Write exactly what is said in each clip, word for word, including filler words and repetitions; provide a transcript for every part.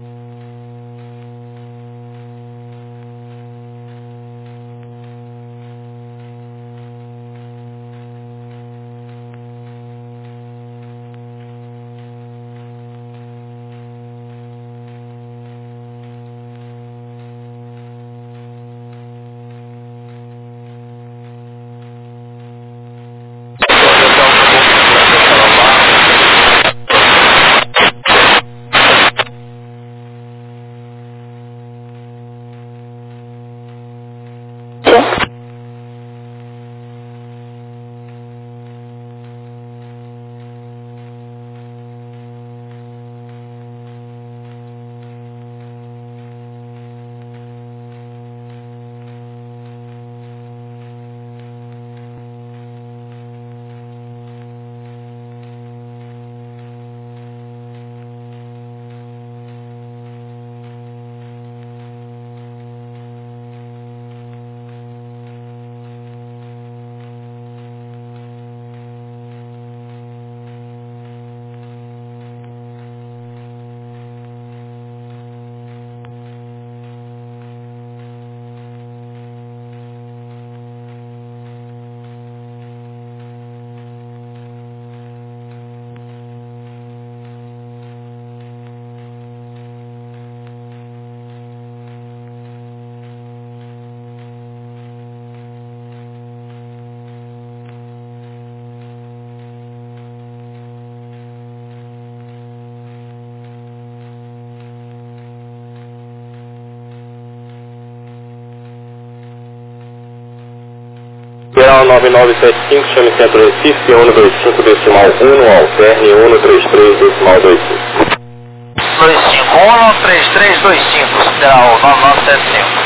Geral nove nove sete cinco, chame Centro Recife, um dois cinco decimal um, alterne um três três decimal dois cinco. dois cinco um três três dois cinco, Geral nove nove sete cinco.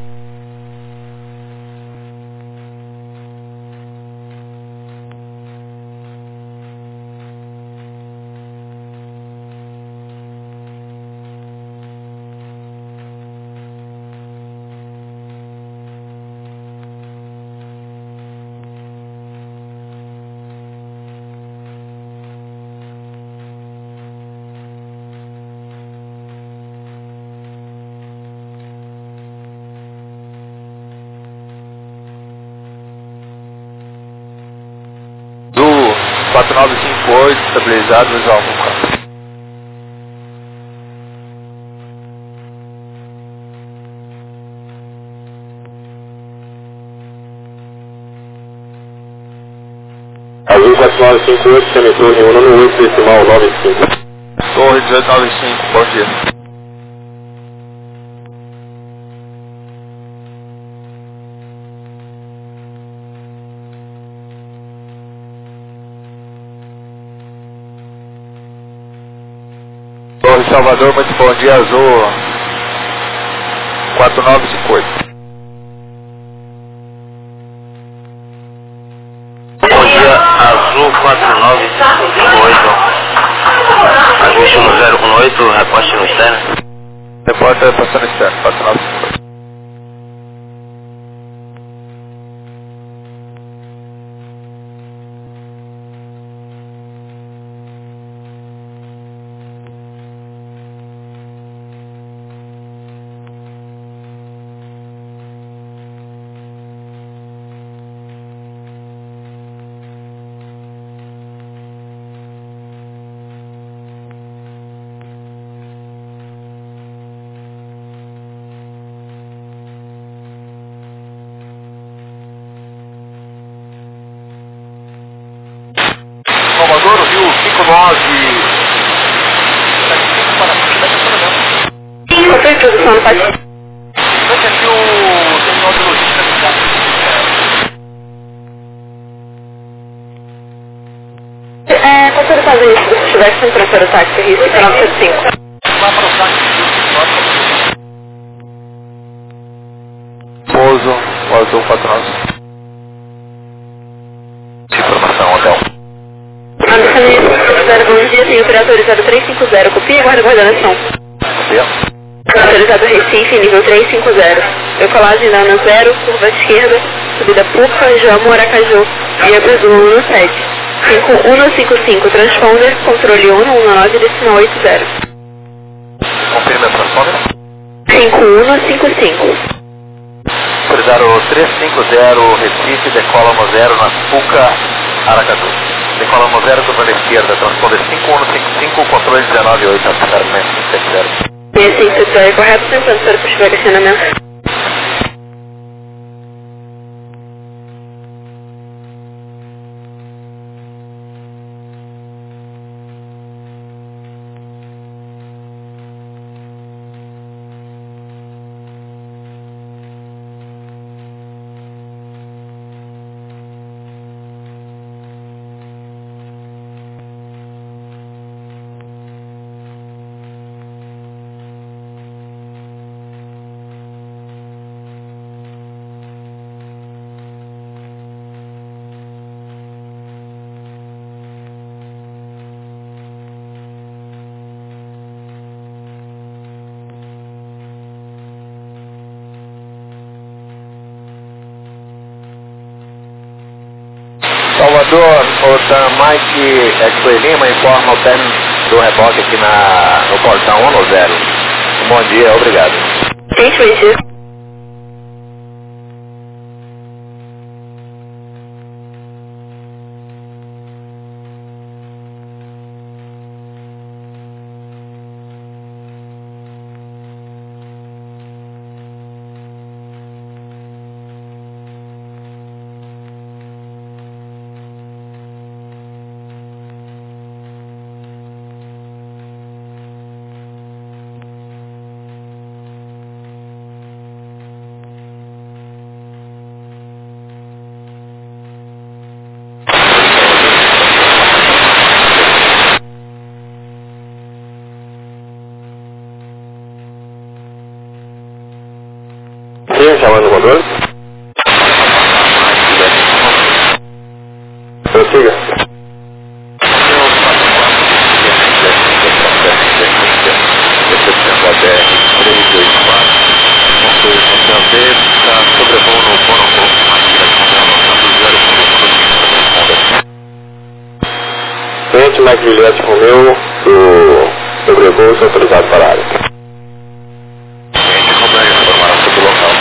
quatro nove cinco oito, estabilizado, visual vulcano. Azul quatro nove cinco oito, chame Torre um no oito decimal nove cinco. Torre dezoito nove cinco, bom dia. Torre Salvador, muito bom dia, Azul quatro nove cinco oito. Bom dia, Azul quatro nove cinco oito. Ajuste no zero um oito, reposte no externo. Repórter passando externo, quatro nove cinco oito. Salvador, Rio cinco nove. Sim, eu estou em produção, pode. Esse aqui é o terminal de logística do Gato. É, consigo fazer isso se estiver sem transfer o táxi, risco nove sete cinco. Vai para o táxi. Pouso, o Azul quatro nove. Informação, hotel. Bom dia, tem operator zero três cinco zero, copia e guarda coordenação. Copia. Autorizado Recife, nível três cinco zero. Decolagem na Ana zero, curva esquerda, subida Puca, Jamo, Aracaju, via Brasil um sete. cinco um cinco cinco, transponder, controle um um nove decimal oito zero. Confirma um cinco cinco. Autorizado trezentos e cinquenta, Recife, decola no zero na Puca, Aracaju. Decola no zero, curva à esquerda, transponder cinco um cinco cinco, controle dezenove oito, acertar no cinco sete zero. seis cinco sete zero, correto, tentando para possível questionamento. Salvador, o Dan Mike X-Ray Lima informa o término do reboque aqui na, no portão um no zero. Bom dia, obrigado. Gente, foi isso. Sim, chamando o controle. Prossiga. Frente Mike Juliette Romeu, do sobrevoo, autorizado para a área. Gente, como é que informaram sobre o local?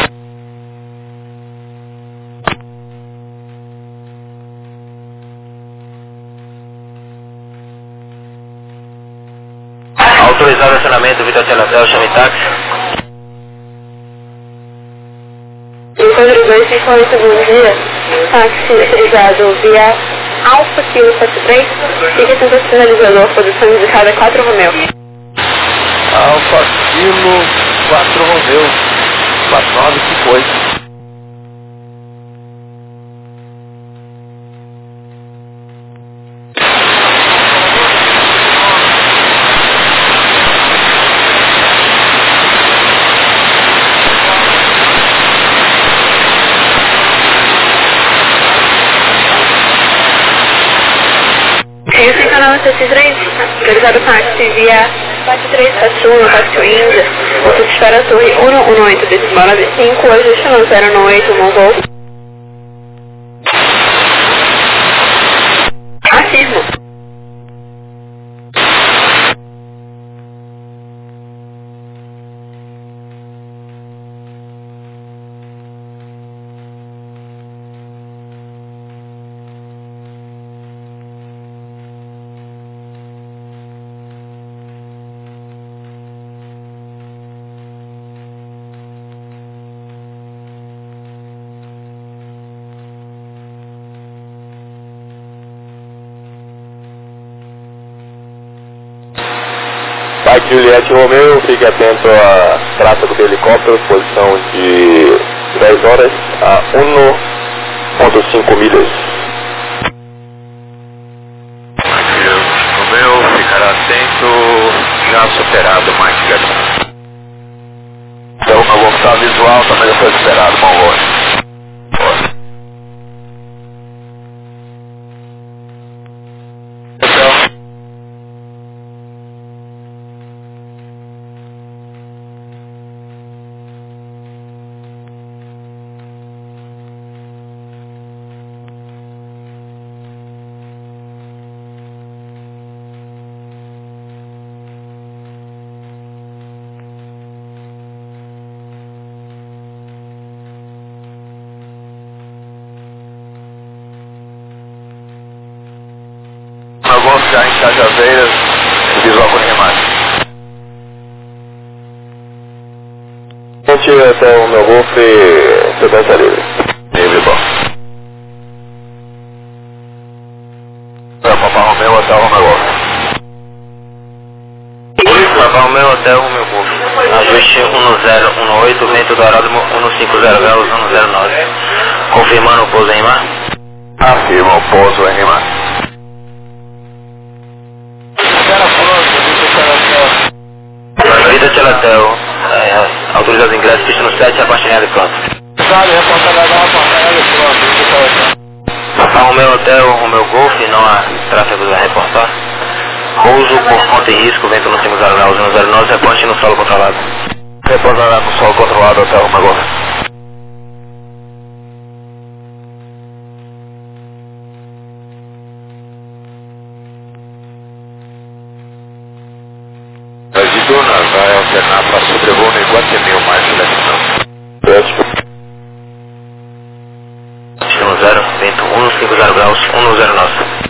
Autorizado o acionamento, Vitor Telatel, chame táxi. Encontro dois cinco oito, bom dia. Táxi autorizado via Alfa Kilo setenta e três. Fica sendo sinalizador, posição indicada quatro Romeu. Alfa Kilo quatro Romeu, quatro nove cinco oito. Esse é o canal setenta e três, autorizado táxi via quatro três sete um, táxi Índia. Você espera a torre um um oito, decimal nove cinco, ajuste no zero nove oito, um voo. Afirmo. Mike Juliette Romeu, fique atento à tráfego de helicópteros, posição de dez horas a um ponto cinco milhas. Mike Romeu, ficará atento, já superado, Mike Juliette. Então, a voltar visual também já foi superado, bom voo. vinte até o meu Golf e sequência livre. Livre, bom. Papa Romeo até o Romeo Golf. Papa Romeo até o meu Golf. Ajuste um zero um oito, vento do aeródromo um cinco zero graus um zero nove. Confirmando o pouso em mar. Afirma o pouso em mar. Vida Telatel, é, autoriza os ingressos, pista no sete, abaixo de pronto. Sabe, reportagem da reportagem pronto. Papa Romeo Hotel, Romeo Golf, não há tráfego a reportar. Pouso por conta e risco, vento no cinco zero graus um zero nove, reporte no solo controlado. Reportará no solo controlado até o Romeo Golf. A Duna vai alternar para sobrevoo no Iguatemi, mais direção. Destino zero, vento um cinco zero graus um zero nove.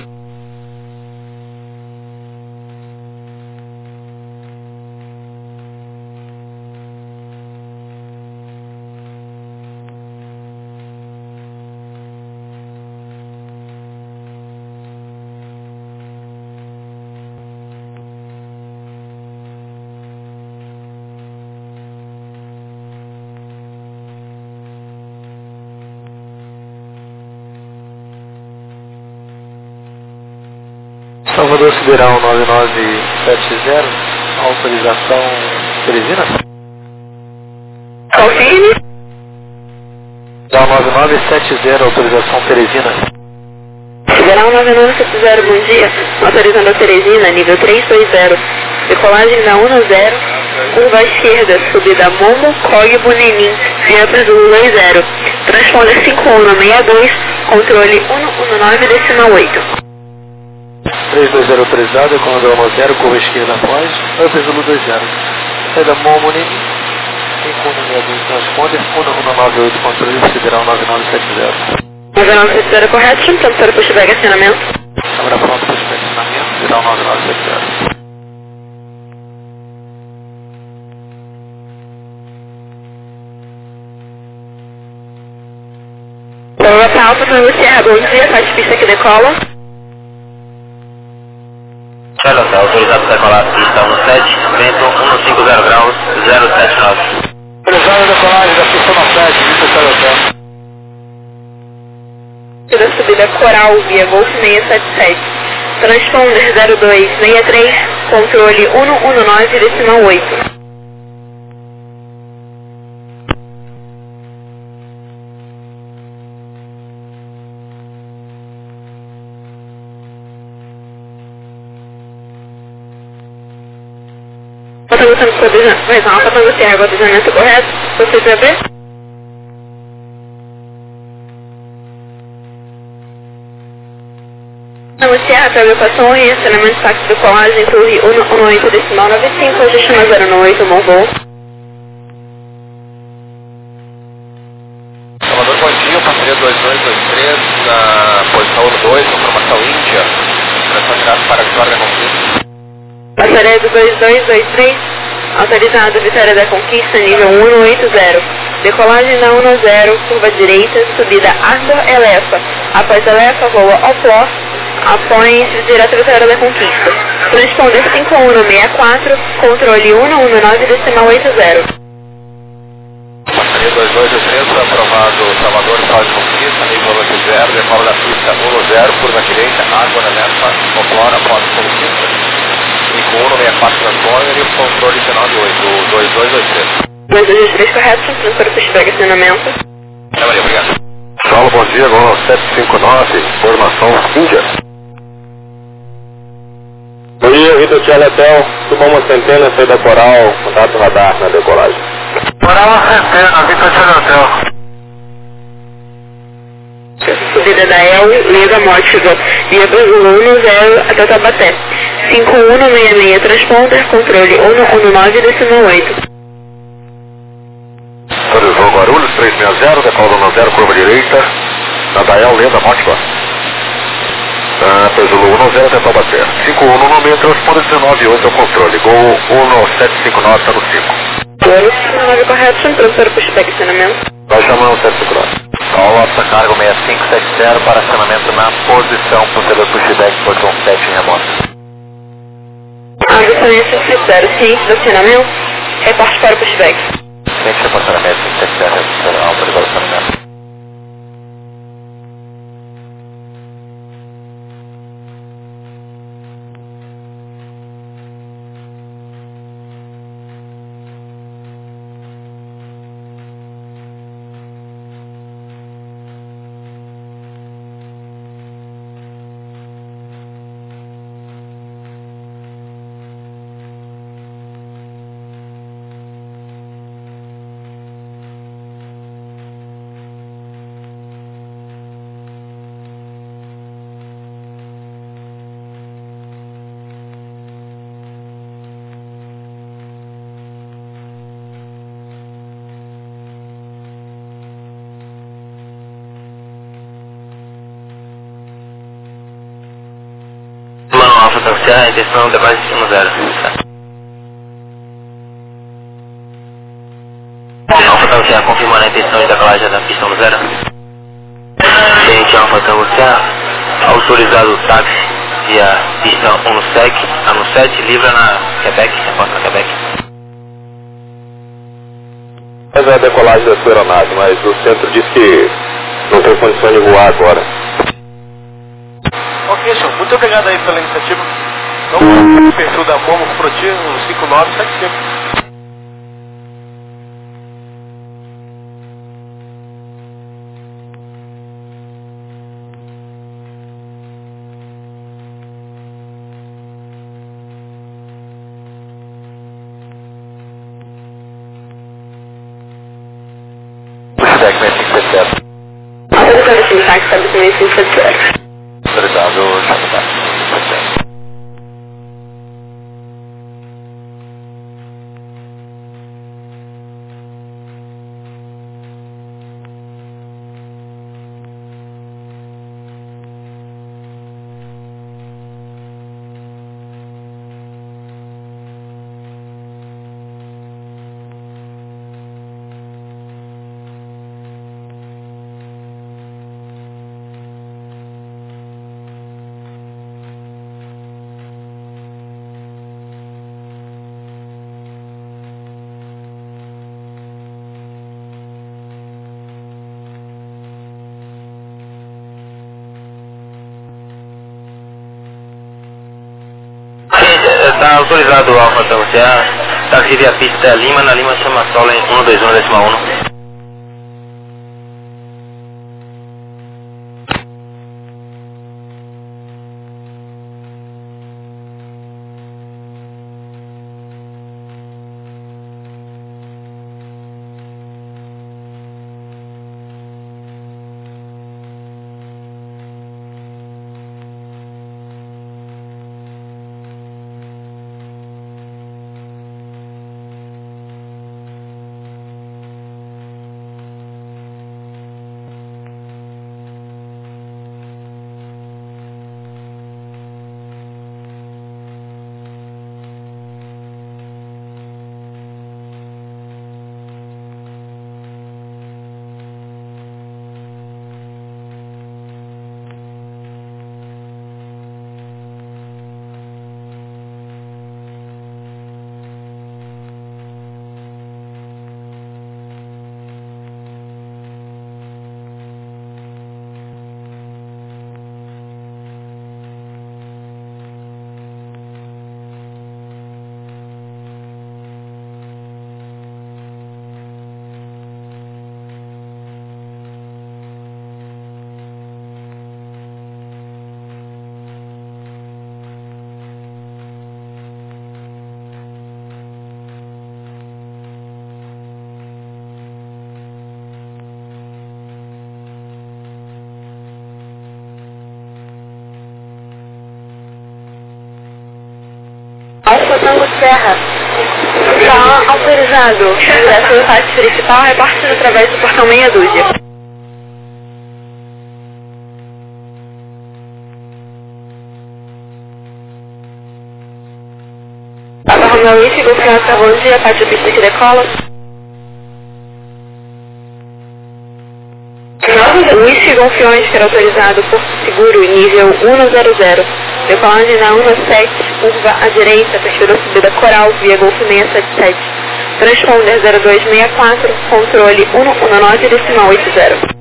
Salvador Sideral nove nove sete zero, autorização Teresina? Confirme. Sideral nove nove sete zero, autorização Teresina. Sideral nove nove sete zero, bom dia. Autorizando a Teresina, nível três dois zero. Decolagem da um zero, curva à esquerda, subida Momo, Cog Bunenim, via para Zulu dois zero. Transponder cinco um seis dois, controle um um nove decimal oito. três dois zero autorizado, comando um zero, curva esquerda após, Upper Zulu dois zero. Saída Momo, cinco um seis dois, transponder, um um nove oito, controle Sideral nove nove sete zero. nove nove sete zero correto, pronto para o pushback acionamento. Câmera pronta para o acionamento, Sideral nove nove sete zero. Boa Alfa, para negociar, bom dia, faz pista que decola. Chelo, tá autorizado para decolar pista um sete, vento um cinco zero graus zero sete nove. Autorizado a decolagem da pista um sete, pista Chelo. Da subida Coral, via Golf seiscentos e setenta e sete. Transponder zero dois seis três, controle um um nove decimal oito. Está gostando do desenho? Vai dar uma para você agora o desenhamento correto? Você quer ver? Negociar a adequação e acionamento de táxi de colagem Torre um um oito decimal nove cinco, destino zero oito, bom voo. Salvador, bom dia, parceria dois dois dois três, na posição dois, informação Índia, direção direta para a Vitória da Conquista. Passaria do dois dois dois três, autorizado Vitória da Conquista, nível um um oito zero. Decolagem da um zero, curva direita, subida Ardor Elefa. Após Elefa, voa Opló, após direto Vitória da Conquista. Transponder cinco um seis quatro, controle um um nove decimal oito zero. Passaria dois dois dois três, aprovado Salvador, Vitória da Conquista, nível oito zero, decola da pista um zero, curva direita, Ardor Elefa, Opló, após Conquista. cinco um seis quatro transponder e o controle dezenove oito, dois dois dois três. dois dois dois três correto, transfer o pushback acionamento. É, Maria, obrigado. Saulo, bom dia, Gol sete cinco nove, formação Índia. Bom dia, Vitor Tcheletel, suba uma centena, saída Coral, contato radar na decolagem. Coral uma centena, Vitor Tcheletel. Subida da El, Liga Mótica, via Brasil um zero até Tabaté. cinco um seis seis transponder, controle um um nove decimal oito. Autorizou Guarulhos três seis zero, decola um zero, curva direita, na Dael, Lenda, Mótica. Pesulo um zero até Taubaté. cinco um no meio, transponder dezenove oito é o controle. Gol um sete cinco nove, está no cinco. Oi, nove correto, chame professor pushback acionamento. Vai chamar um sete cinco nove. Alta cargo seis cinco sete zero para acionamento na posição, procedor pushback, posição sete em remoto. Aviação seis sete zero, ciente do acionamento, reporte para o pushback. Ciente do acionamento, seis sete zero, autorizado acionamento. Alfa Taxiar, intenção de base um zero. Alfa Taxiar, confirmando a intenção de decolagem da pista um zero. Ciente Alfa Taxiar, autorizado o táxi via pista um no S E C, a no sete, livra na Quebec, reporta na Quebec. Mas é a decolagem da sua aeronave, mas o centro diz que não tem condição de voar agora. Ok, senhor. Muito obrigado aí pela iniciativa. Então, o perfil da Momo Proti, um cinco nove sete cinco. Pushback seis cinco sete zero. Autorizado sim, táxi para seis cinco sete zero. Autorizado, chame táxi seis cinco sete zero. Está autorizado o Alfa Taxiar, táxi via pista Lima, na Lima chama Sola em um dois um decimal um. Alfa Tango Serra. Está autorizado. Acesso do táxi principal é partido através do portão meia dúzia. Papa Romeo Indy, Golf Oscar, bom dia, parte da pista que decola. Golfiões, que era autorizado por seguro nível cento. Decolagem na cento e sete, curva à direita, perfil da subida Coral, via Golf seiscentos e setenta e sete. Transponder zero dois seis quatro, controle cento e dezenove decimal oitenta.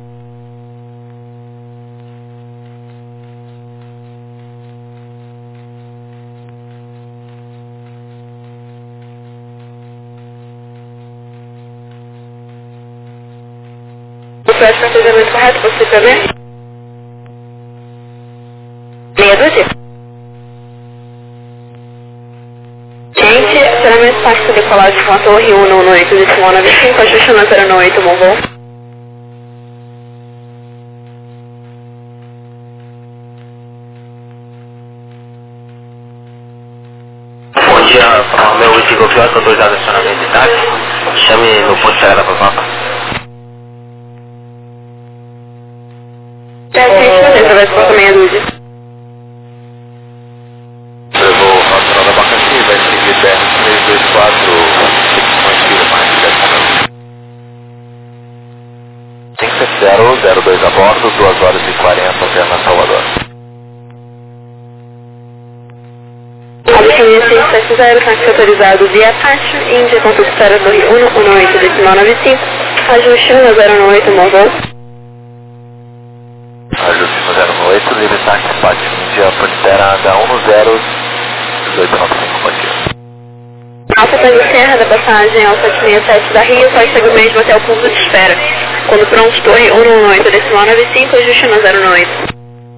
O flash para fechamento correto, você quer ver? Meia dúzia? Gente, acionamento tático decolagem com a torre cento e dezenove decimal noventa e cinco, ajuste na zero oito, bom voo. Bom dia, meu oito Golfiões, autorizado acionamento de táxi. Chame no posto de chegada para Papa. sete vinte e três, através do porta meia dúzia. Levou a final da abacaxi, vai seguir B R três dois quatro, mantido mais de dez minutos. cinco sete zero, zero dois a bordo, duas horas e quarenta até na Salvador. Alexandre cinco sete zero, táxi autorizado via taxa, Índia, ponto de espera torre cento e dezenove decimal noventa e cinco, ajuste na zero oito, bom voo. Ajuste no zero oito, livre táxi, Pátio Índia, Pantera H um zero, dezoito noventa e cinco, bom dia. Alta Tango Serra da passagem ao sete seis sete da Rio, só segue o mesmo até o ponto de espera. Quando pronto, torre cento e dezenove decimal noventa e cinco, ajuste na zero oito.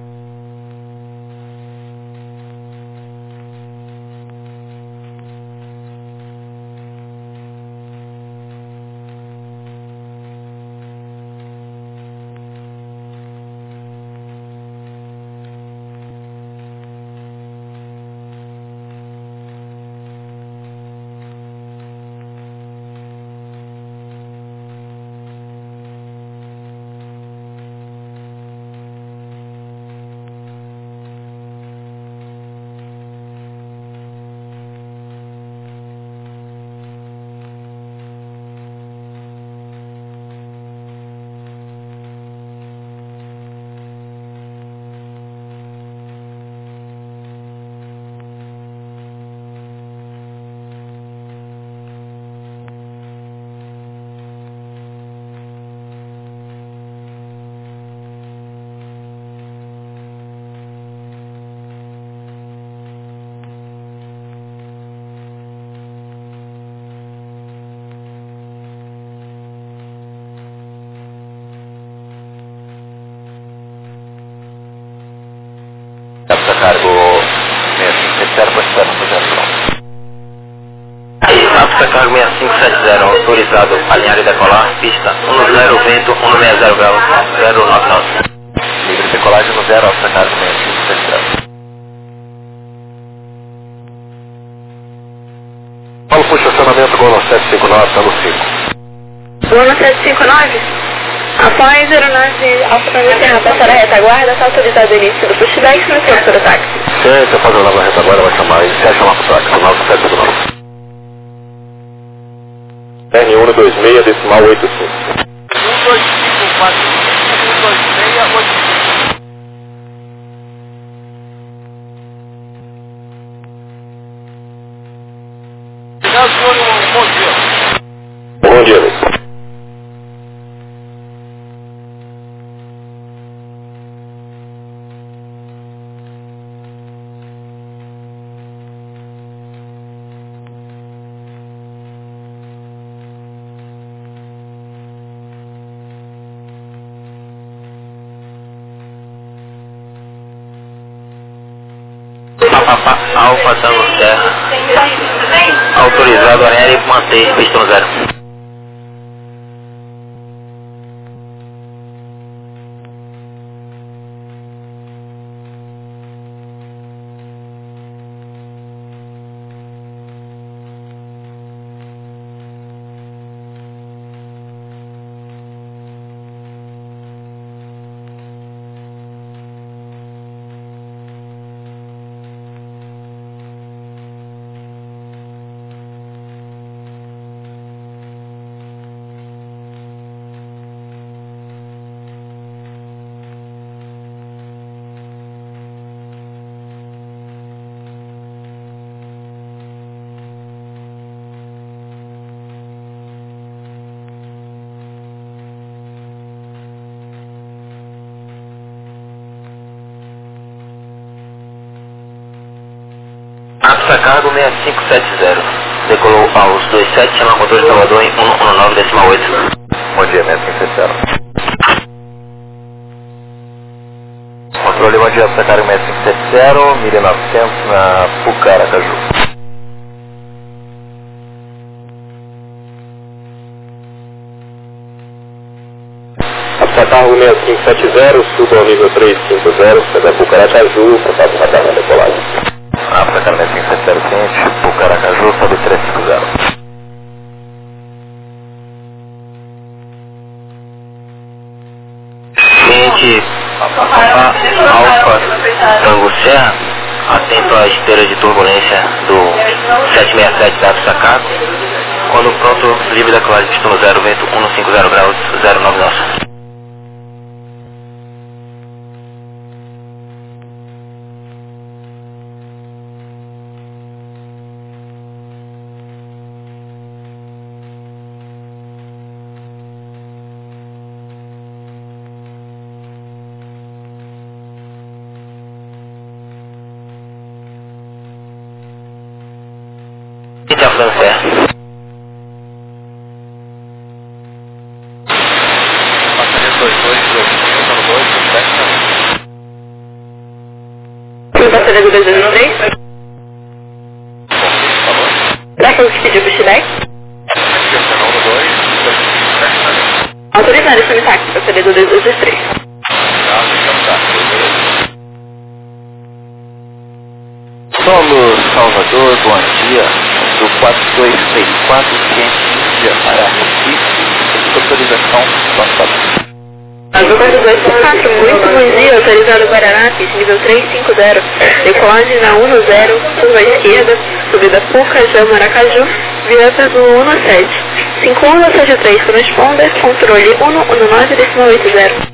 Capta cargo seis cinco sete zero, pode estar no projeto. Capta cargo seis cinco sete zero, autorizado alinhar e decolar, pista dez, vento cento e sessenta graus, zero nove nove. Livre decolagem no zero, capta cargo seis cinco sete zero. Paulo, puxa acionamento, Golo sete cinco nove, tá no cinco. Golo sete cinco nove? Após aeronave Alfa Tango Serra passar a retaguarda, está autorizado o início do pushback no seu para o táxi. Sim, você faz a nova retaguarda, vai chamar, e você chamar pro táxi, nove sete cinco nove. R cento e vinte e seis decimal oitenta e cinco. um dois cinco quatro cinco, um dois seis oito cinco. Final de ano, bom dia. Bom dia, Luiz. Alfa Tango Serra, autorizado alinhar e manter pistão zero. cargo seis cinco sete zero. Decolou aos vinte e sete, chama controle de Salvador em cento e dezenove decimal oito. Bom dia, seis cinco sete zero. Controle, bom dia, essa carga seis cinco sete zero, mira novecentos na Puca, Aracaju. Cargo seis cinco sete zero, suba ao nível trezentos e cinquenta, da Puca, Aracaju, contato radar na decolagem. África, seis cinco sete zero, ciente, Puca, Aracaju, sobe trezentos e cinquenta. Cliente Alfa Tango Serra, atento à esteira de turbulência do sete seis sete da Sacaco. Quando pronto, livre da colagem, pistão zero, vento cento e cinquenta graus, zero nove nosso. Gente, a França. Fui passar da dois dois três. Será que eu pediu pro Chile? Autorizado esse táxi para sair do dois dois três. Solo Salvador, bom dia. Do quatro dois seis quatro, ciente Índia para Recife, autorização passada. Azul quatro dois seis quatro, muito bom dia, autorizado Guararapes, nível trezentos e cinquenta, decolagem na um zero, curva à esquerda, subida Puca, Jama, Aracaju, vieta do um sete, cinco um sete três, transponder, controle cento e dezenove decimal oito zero.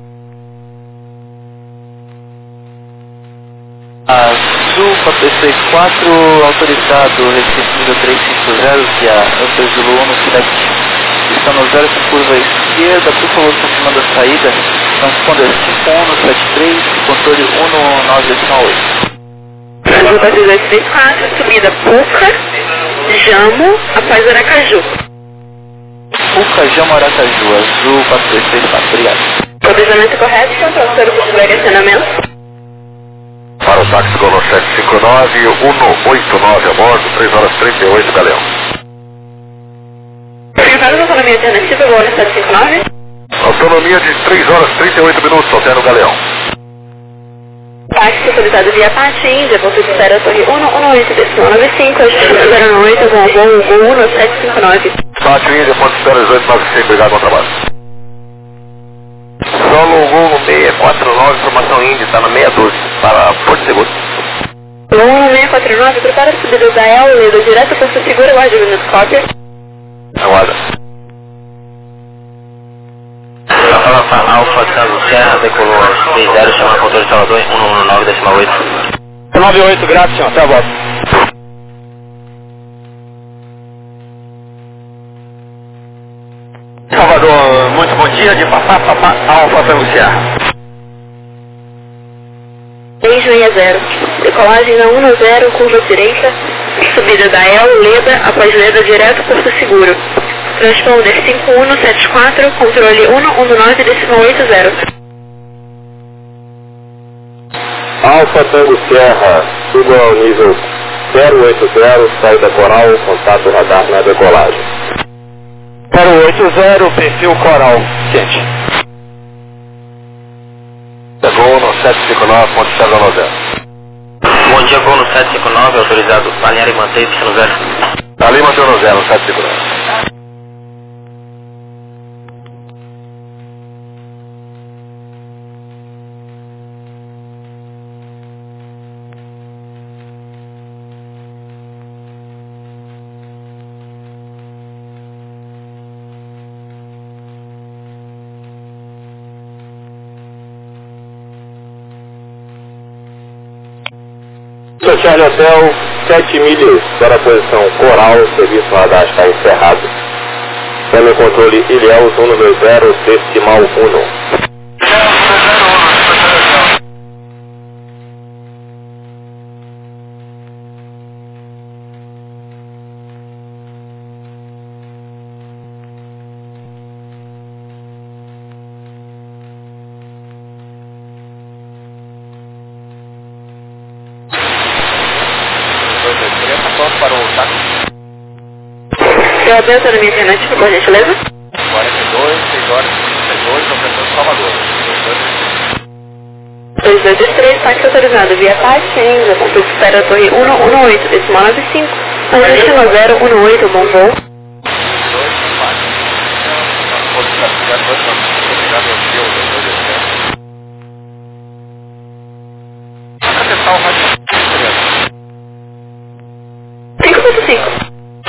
Azul quatro seis quatro, autorizado Recife nível trezentos e cinquenta, via Antas Zulu um sete. Está no zero com curva à esquerda, por favor, confirmando a saída. Transponder cinco um sete três, controle cento e dezenove decimal oito. Azul quatro dois seis quatro, subida Puca, Jamo, após Aracaju. Puca, Jamo, Aracaju, Azul quatro dois seis quatro, obrigado. Autorizamento correto, professor do curso de acionamento. Para o táxi Golo sete cinco nove, cento e oitenta e nove a bordo, três horas e trinta e oito, Galeão. Para a autonomia alternativa, Golo sete cinco nove. Autonomia de três horas e trinta e oito minutos, alterno Galeão. Táxi autorizado via Pati, Índia, ponto de espera, torre um um oito, decimal nove cinco, zero oito, voo voo, voo um sete cinco nove. Pati Índia, ponto de espera dezoito nove cinco, obrigado, bom trabalho. Solo Golo seis quatro nove, formação Índia, está na seis doze, para Porto Seguro. Golo seis quatro nove, prepara a subida da El, leda direto, Porto Seguro, guarda o minuto cópia. Aguarda. Alfa Tango Serra, decolou aos três zero, chama controle de Salvador em cento e dezenove decimal oito. nove oito, graças, senhor. Até a volta. Salvador, muito bom dia. De Papá, Papá, Alfa Tango Serra. seis seis zero. Decolagem na um zero, curva direita, subida da El, Leda, após Leda direto, Porto Seguro. Transponder cinco um sete quatro, controle cento e dezenove decimal oito zero. Alfa Tango Serra, suba ao nível zero oito zero, saída coral, contato radar na decolagem. zero oito zero, perfil coral, ciente. Gol no sete cinco nove, ponto zero nove zero. Bom dia, Golo sete cinco nove, autorizado alinhar e manter pistão zero. Ali mantém no zero, sete cinco nove. Charlie Hotel, sete milhas para a posição coral, o serviço radar está encerrado. Câmbio controle Ilhéus cento e vinte, decimal um. Deu atenção na minha internet, por gentileza? quarenta e dois, seis horas e trinta e dois, operador de Salvador. dois dois dois três, táxi autorizado via Patinga, ponto de espera Torre um um oito, decimal nove cinco, destino zero um oito, bom voo. dois, quatro. Obrigado, obrigado ao seu, doutor Alexandre. Acessar o rádio. cinco ponto cinco.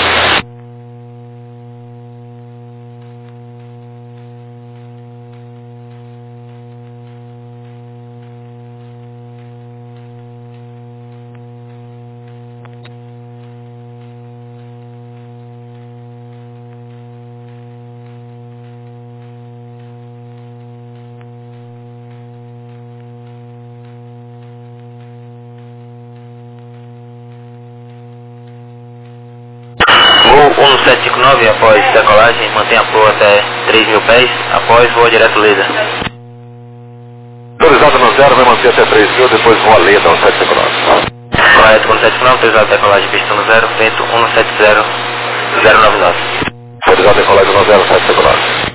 um sete cinco nove, após decolagem, mantenha a proa até três mil pés, após voa direto Leda. Autorizado no zero, vai manter até três mil, depois voa Leda no sete cinco nove. Correto, um sete cinco nove, autorizado decolagem, pista no zero, vento um sete zero zero nove nove. Autorizado decolagem no zero, sete cinco nove.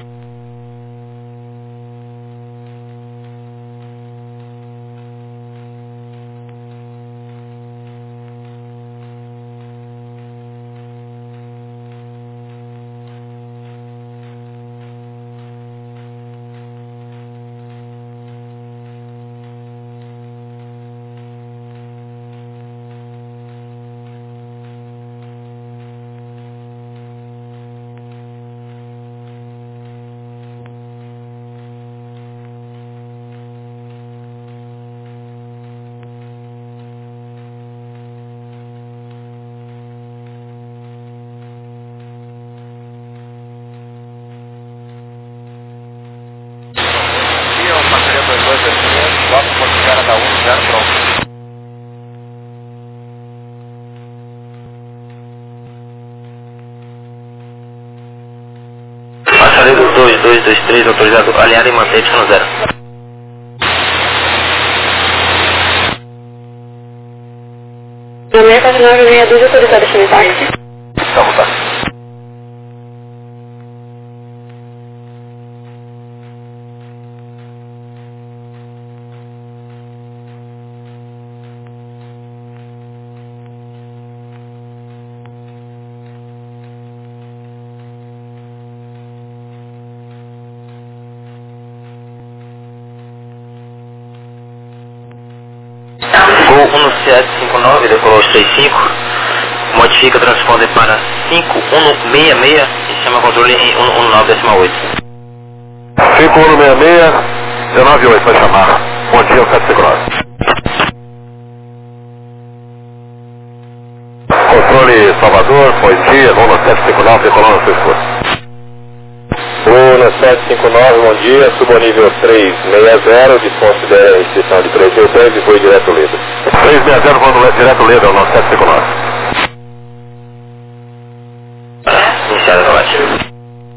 Passageiro dois dois dois três, autorizado alinhado e manter pista no zero. No meia quatro nove seis dois, autorizado chame táxi. Estamos lá. Gol um sete cinco nove, decolou os três cinco, modifica o transponder para cinco um seis seis e chama controle em um um nove decimal oito. cinco um seis seis, dezenove oito, vai chamar. Bom dia, sete cinco nove. Controle Salvador, bom dia, vamos sete cinco nove, decolando sua esforço. Luna sete cinco nove, bom dia, subo ao nível trezentos e sessenta, desconsidera a inscrição de três mil pés e foi direto Leda. trezentos e sessenta, vamos direto Leda, é o nosso sete cinco nove. Iniciado a colagem.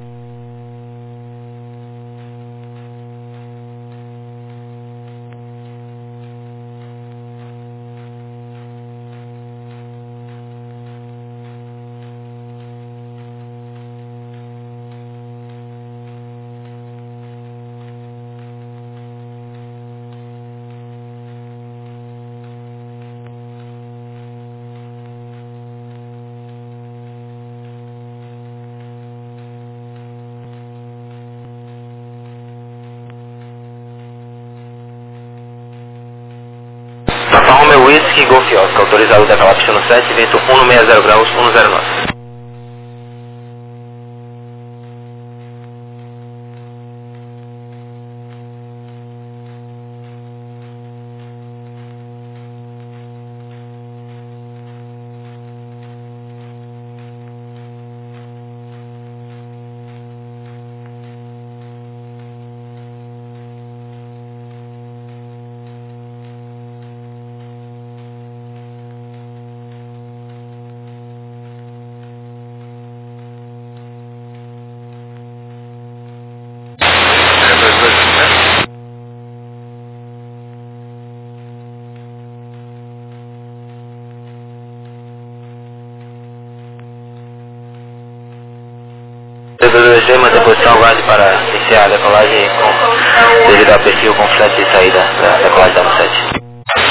Alfa Romeo Whisky Golf Oscar, autorizado decolar pista no sete, vento um seis zero graus, um zero nove. três dois dois, manter posição, guarde para iniciar a decolagem com, devido ao perfil com flat de saída da decolagem da sete.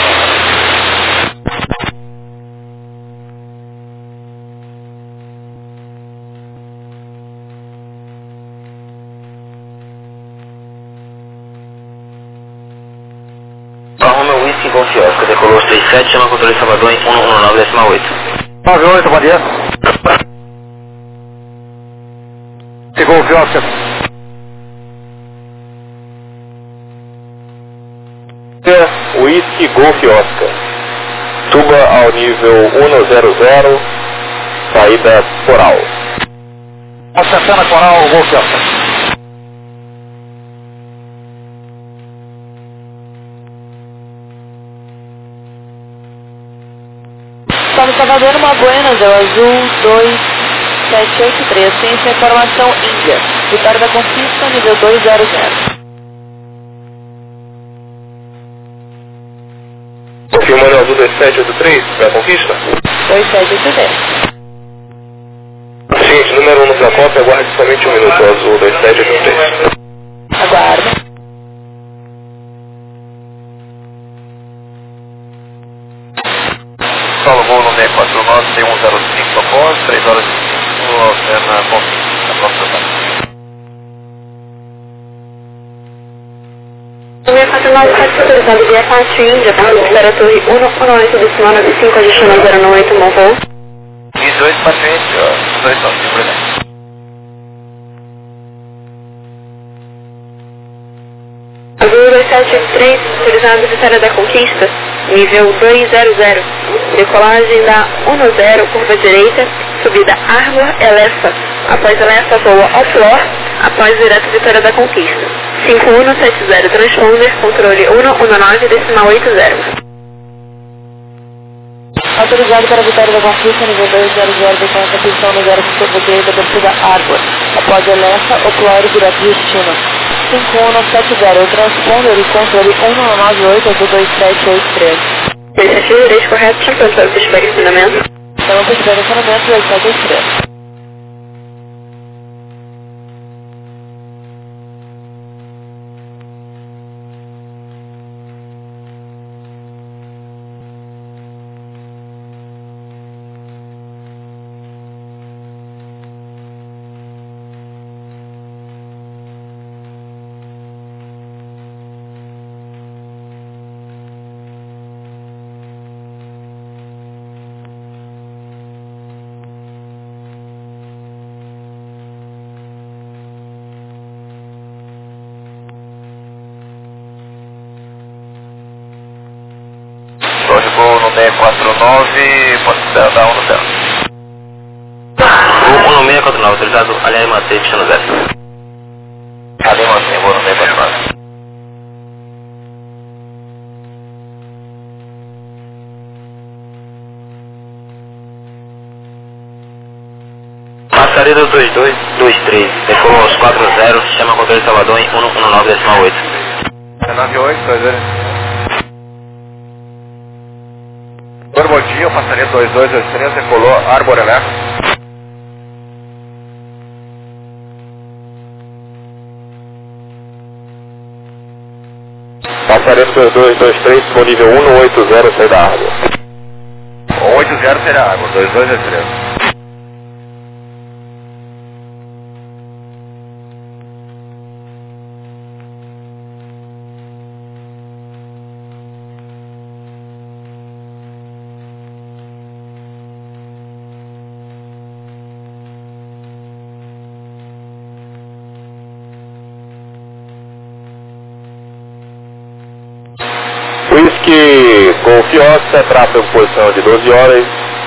Arruma o Whisky Golf Oscar, decolou os trinta e sete, chama controle Salvador em cento e dezenove oito. nove oito, bom dia. Chegou o Oscar. Whisky Golf Oscar. Suba ao nível cem, saída Coral. Acessando a Coral, Golf Oscar. Estamos Salvador, uma Buenas, é o azul dois sete oito três, ciência informação Índia. Vitória da Conquista, nível dois zero zero. Confirmando o azul dois sete oito três, para Conquista? dois sete oito três. Seguinte, número um no Placop, aguarde somente um minuto, azul dois sete oito três. Aguarda. Solo voo no D quatro nove, C um zero cinco após, três horas e cinco, alterna Conquista, na próxima etapa. O quatro nove quatro autorizado via Pátio Índia, para a torre cento e oito de Simona de cinco, adicional zero nove oito, bom voo. dezoito pacientes, dezoito não, simplesmente. Azul dois sete oito três, autorizado Vitória da Conquista, nível dois zero zero. Decolagem da dez, curva direita, subida Arbor Elefa. Após Elefa, voa Offlor, após direto Vitória da Conquista. cinco um sete zero, transponder, controle cento e nove, decimal oito zero. Autorizado para a Vitória da Conquista, nível dois zero zero, decolagem da posição no zero, curva direita, descida Arbor. Após Elefa, Offlor, direto destino. cinco um sete zero, transponder e controle cento e noventa e oito, azul dois sete oito três. Tentativa direito correto, champion para o feedback de funcionamento. Então, feedback de funcionamento, dois sete oito três. Voo no D quatro nove, pode dar um no céu. Voo um seis quatro nove, autorizado Alien Manter, pistão zero. Alien Manter, voo no D quatro nove. Passareda dois dois dois três, decolou aos quatro zero, chama controle Salvador em cento e dezenove decimal oito. nove oito, dois zero. Bom dia, o passarinho dois dois dois três, decolou Arbor Elefa. Passarinho dois dois dois três, disponível cento e oitenta, saída Arbor. cento e oitenta será Arbor, dois dois dois três. Whisky Golf Oscar, tráfego posição de doze horas,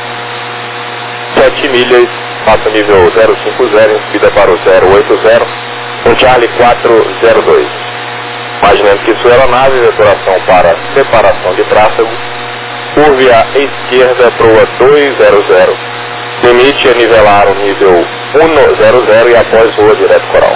sete milhas, passa nível zero cinco zero, em subida para o zero oito zero, um Charlie quatro zero dois. Imaginando que sua aeronave, vetoração para separação de tráfego, curve à esquerda, proa dois zero zero, limite a nivelar o nível cento e e após voa direto Coral.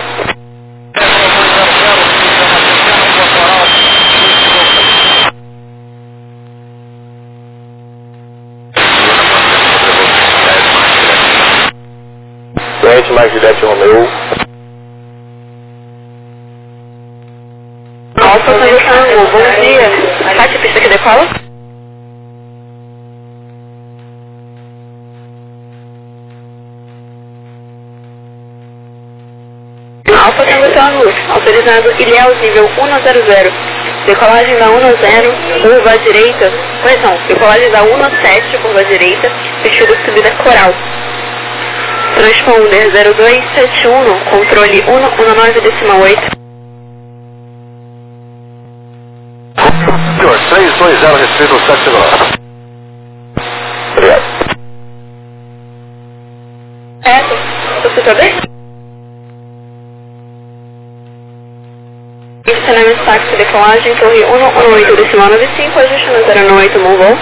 Lima Juliette Romeu. Alfa Tango Tango, bom dia. Tati, pista que decola? Alfa Tango Tango, autorizado Ilhéus nível um zero zero. Decolagem da um zero, curva à direita. Correção, decolagem da um sete, curva à direita, perfil de subida coral. Transponder zero dois sete um, controle um um nove decimal oito. Senhor, três dois zero, restrito sete segurança. Obrigado. Certo, você tá bem? Estacionamento táxi, decolagem, torre um um oito decimal nove cinco, ajuste no zero oito, bom voo.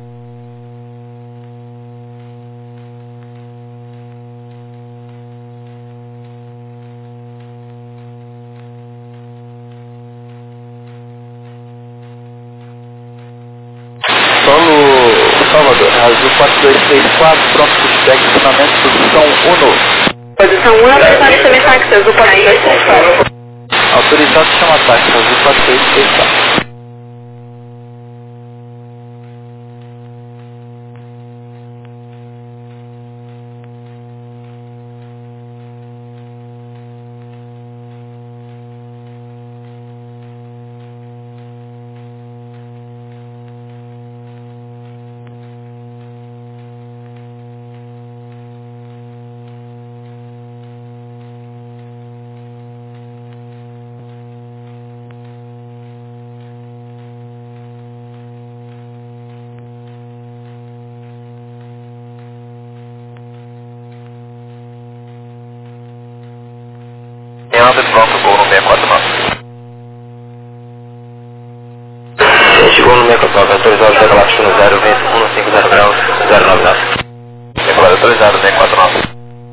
Solo Salvador, Azul quatro dois três quatro, pronto, feedback, estacionamento, posição um. Posição um, estacionamento táxi, Azul quatro dois três quatro. Autorizado chama táxi, Azul quatro dois três quatro. Leandro, pronto, voo no seis quatro nove. Chegou no seis quatro nove, autorizado decolagem no zero, vento um cinco zero graus, zero nove nove. Decolagem autorizado, seis quatro nove.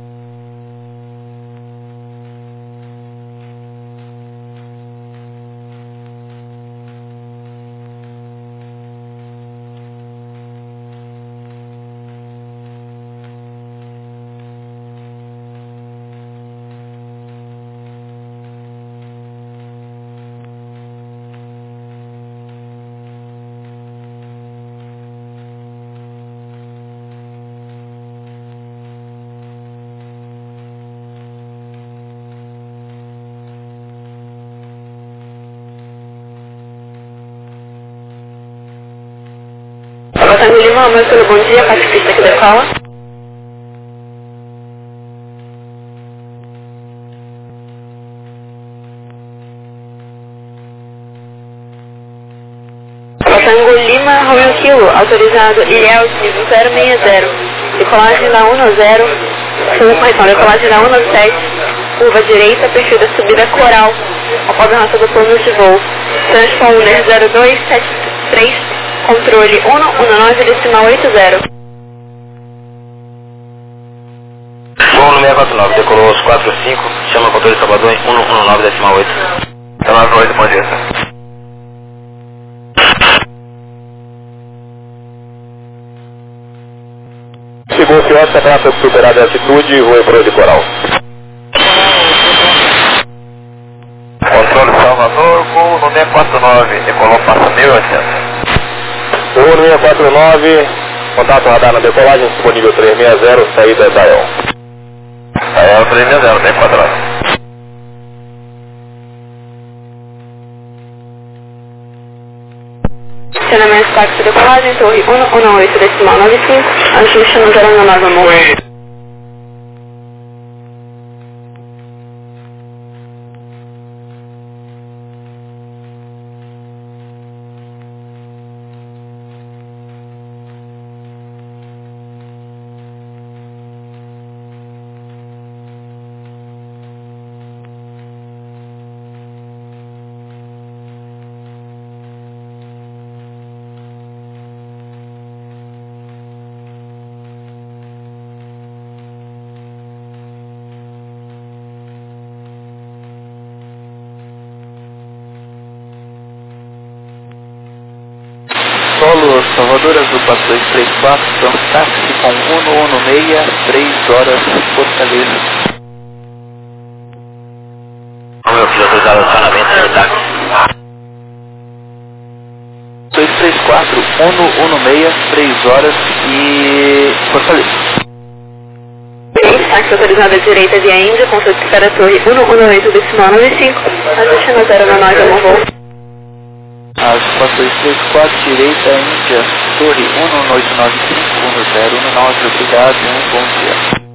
Tango Lima, Marcelo, bom dia, pacifista que decola. Tango Lima, Romeo Kilo, autorizado Ilhéus nível zero seis zero. Decolagem da um zero, correção, decolagem da um sete, curva direita, perfil da subida coral, após a raça do plano de voo. Transponder zero dois sete três, controle um um nove decimal oito zero. Voo no seis quatro nove, decolou aos quatro cinco, chama o controle de Salvador em um um nove decimal oito. nove oito, bom dia, senhor. Chegou o Fiesta, trata de superar a altitude e voe para o coral. Controle Salvador, voo no seis quatro nove, decolou passa mil e oitocentos. Voo no seis quatro nove, contato radar na decolagem, disponível três seis zero, saída Dael. Dael três seis zero, seis quatro nove. Estacionamento táxi, decolagem, torre um um oito decimal nove cinco, ajuste no zero nove, bom voo. Solo Salvador, Azul quatro dois três quatro, então táxi com um um seis, três horas, Fortaleza. cento e dezesseis, três horas e Fortaleza. Táxi autorizado à direita via Índia, consulta espera Torre cento e dezenove decimal noventa e cinco, ajuste zero nove nove, é um voo. As quatro dois três quatro, direita, Índia, Torre um oito nove cinco, um zero um nove, obrigado, um bom dia.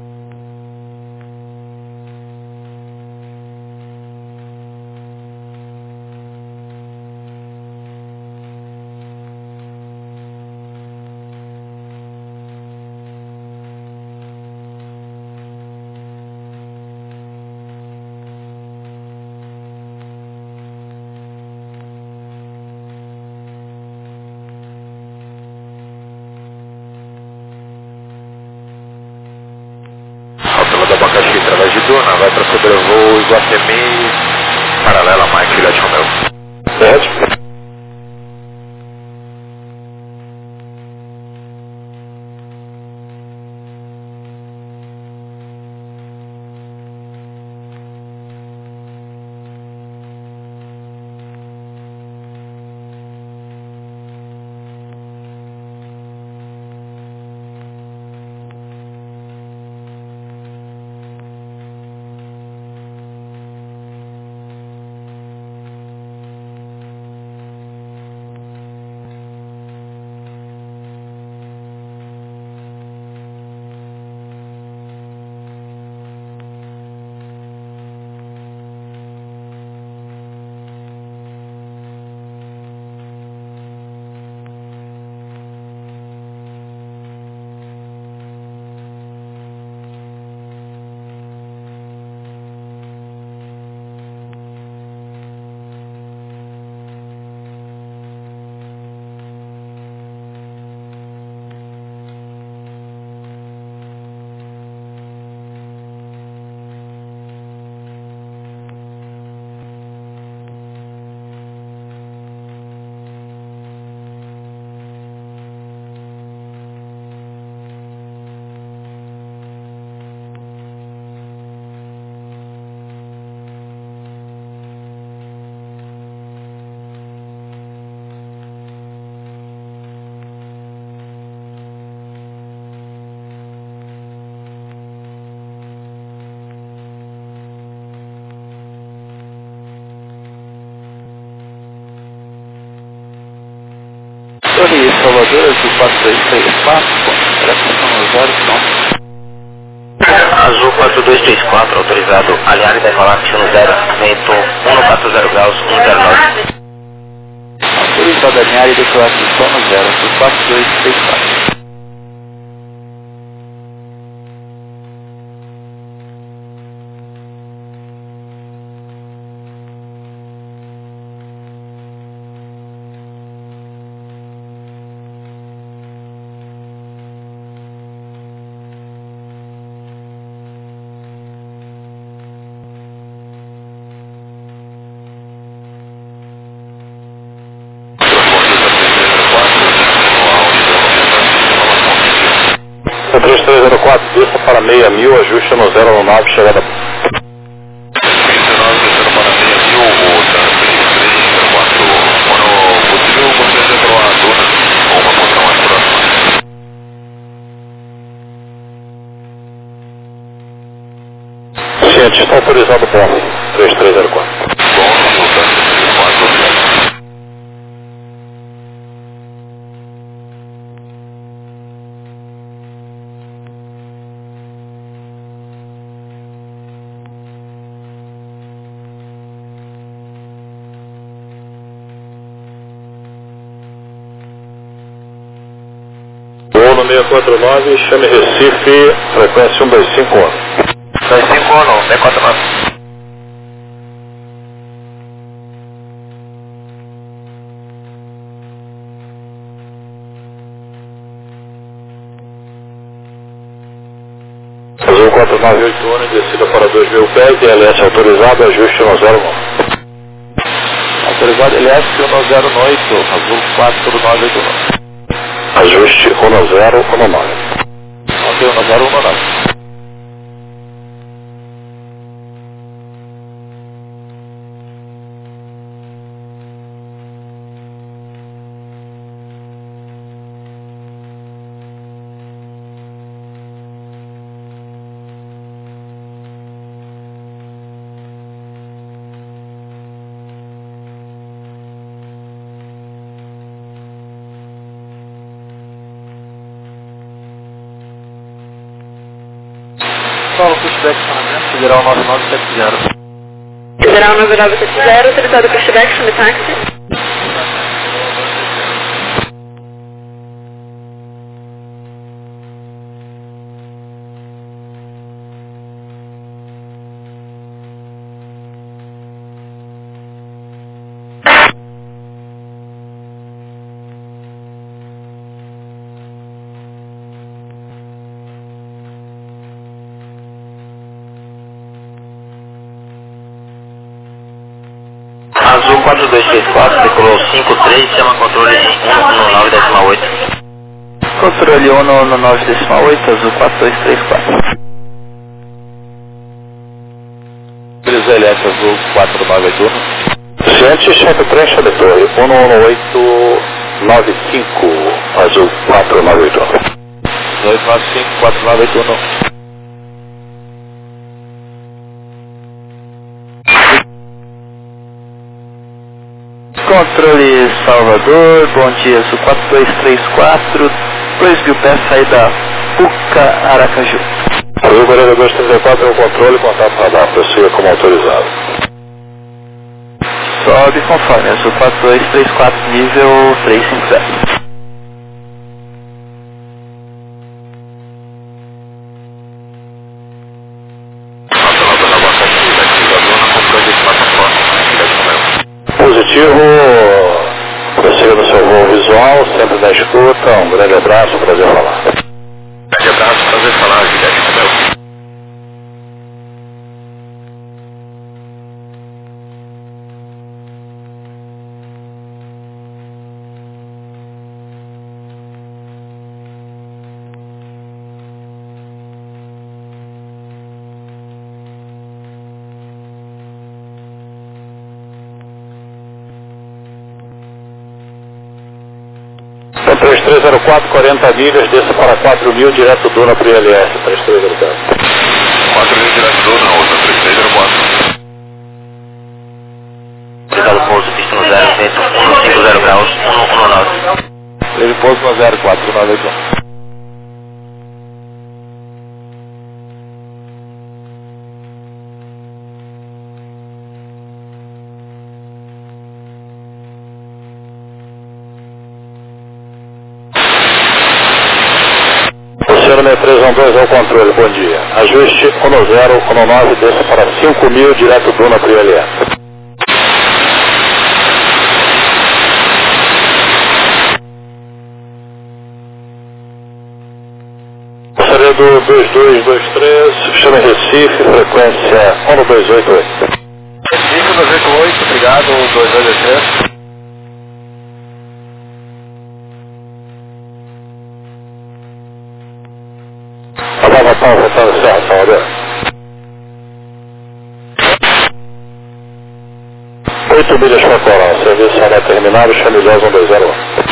Altura do Abacaxi, através de Duna, vai para sobrevoo Iguatemi, paralela Mike, Juliette Romeu. Certo? Torre Salvador, Azul quatro dois três quatro, operação zero, então. Azul quatro dois três quatro, autorizado, aliado da Galáxia no zero, vento cento e quatorze graus, cento e nove. Autorizado a linha e declaração no zero, Azul quatro dois três quatro. três três zero quatro, desça para meia mil, ajuste no zero nove, chegada. três nove, descendo para meia mil, volta três três zero quatro, quando possível você já entrou a Duna, ou uma posição mais próxima. Cientista está autorizado bom, três três zero quatro. Bom, volta três quatro, obrigado. Voo no seiscentos e quarenta e nove, chame Recife, frequência um dois cinco um. dois cinco um, seiscentos e quarenta e nove. Azul quatro nove oito um, descida para dois mil pés, D L S autorizado, ajuste no zero nove. Autorizado L S um zero oito, Azul quatro nove oito nove. Ajuste um zero um nove. Ok, um zero um nove. do acionamento, Federal nove nove sete zero. Federal nove nove sete zero, autorizado para check, chame táxi. Azul quatro dois três quatro, decolou cinco três, chama controle um um nove decimal oito. Controle um um nove decimal oito, Azul quatro dois três quatro. Brisa L S Azul quatro nove oito um. Ciente, chefe trem, chame torre um um oito nove cinco, Azul quatro nove oito um. dois nove cinco, quatro nove oito um. Controle Salvador, bom dia, Azul quatro dois três quatro, dois mil pés, saída Puca, Aracaju. Azul quarenta e dois trinta e quatro é o controle, contato radar, prossiga como autorizado. Sobe conforme, Azul quatro dois três quatro, nível três cinco zero. Positivo, prossiga no seu voo visual, sempre na escuta, um grande abraço, prazer falar. Grande abraço, prazer falar, Guilherme Romeu. três três zero quatro, quarenta milhas, desça para quatro mil, direto Duna para o I L S, três três zero quatro. quatro mil direto Duna, outra três três zero quatro. Obrigado, pouso, pista no zero, vento um cinco zero graus, um um nove. Ele pouso no zero quatro nove oito um. seis três um dois ao controle, bom dia. Ajuste um zero um nove, desça para cinco mil, direto Duna para o I L S. Gostaria do dois dois dois três, chama Recife, frequência um dois oito oito. Recife dois oito oito, obrigado, dois dois dois três. Abaixo, abaixo, abaixo, Serra, Salvador. oito milhas para Coral, serviço será terminado, chame um dois zero um.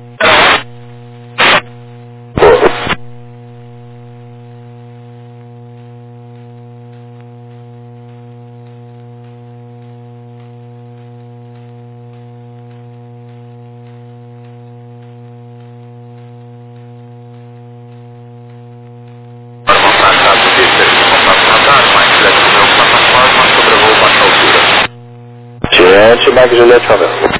Ciente, Mike Juliette Romeu.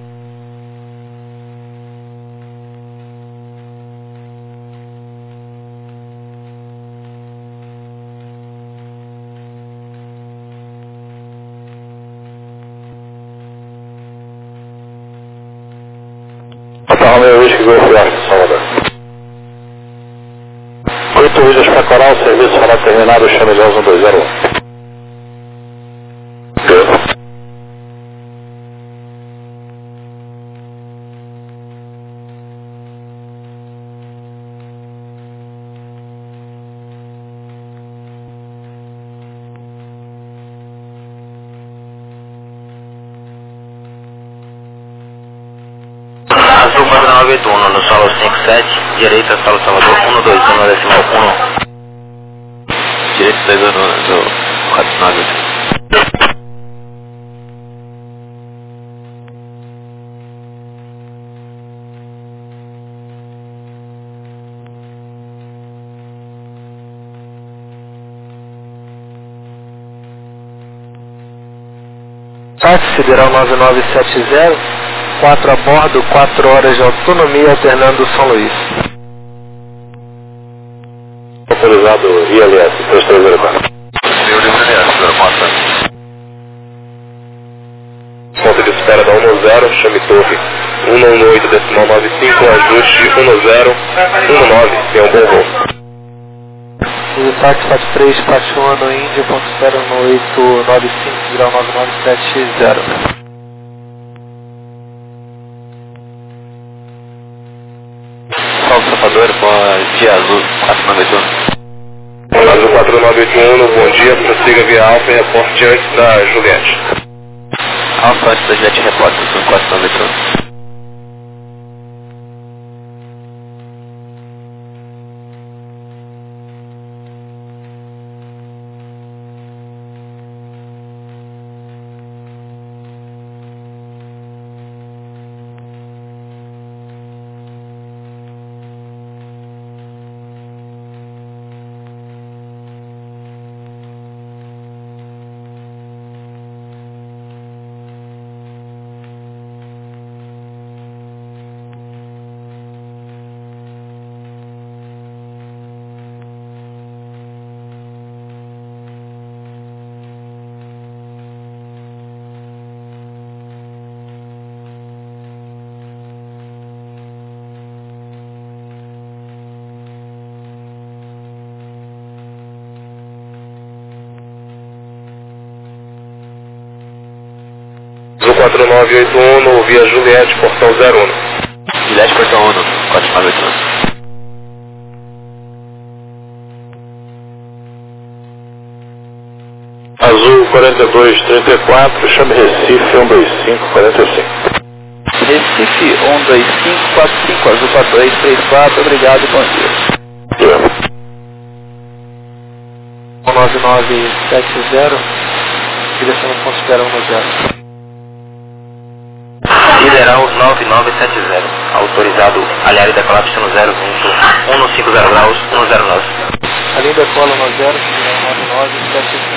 Alfa Romeo, Whisky Golf Yacht, Salvador. oito milhas para Coral, serviço será terminado, chame um dois zero um. Azul quatro nove oito um, no solo cinco sete, direita, solo Salvador, um dois um decimal um. Direito saída no, no quatro nove oito um. táxi Sideral nove nove sete zero, quatro a bordo, quatro horas de autonomia alternando São Luís. Autorizado I L S três três zero quatro. Meu I L S zero quatro. Ponto de espera da um zero, chame torre um um oito decimal nove cinco, ajuste um zero um nove, tenha um bom voo. O táxi quatro três Pachuano Índia, ponto espera um oito nove cinco, grau nove nove sete zero. Salve Salvador, bom dia, Azul quatro nove oito um. Azul quatro nove oito um, bom dia, prossiga via Alfa e reporte antes da Juliette. Alfa antes da Juliette, reporte, Azul quatro nove oito um. quatro nove oito um, no via Juliette, portão zero um. Juliette, portão um, quatro nove oito um. Azul quarenta e dois trinta e quatro, chame Recife um dois cinco quarenta e cinco. Recife um dois cinco quatro cinco, Azul quatro dois três quatro, obrigado, bom dia. nove nove sete zero, direção do ponto espera um zero. Sideral nove nove sete zero, autorizado aliar e decolar pistão zero ponto um cinco zero graus, um zero nove. Além decola no zero, nove nove sete zero.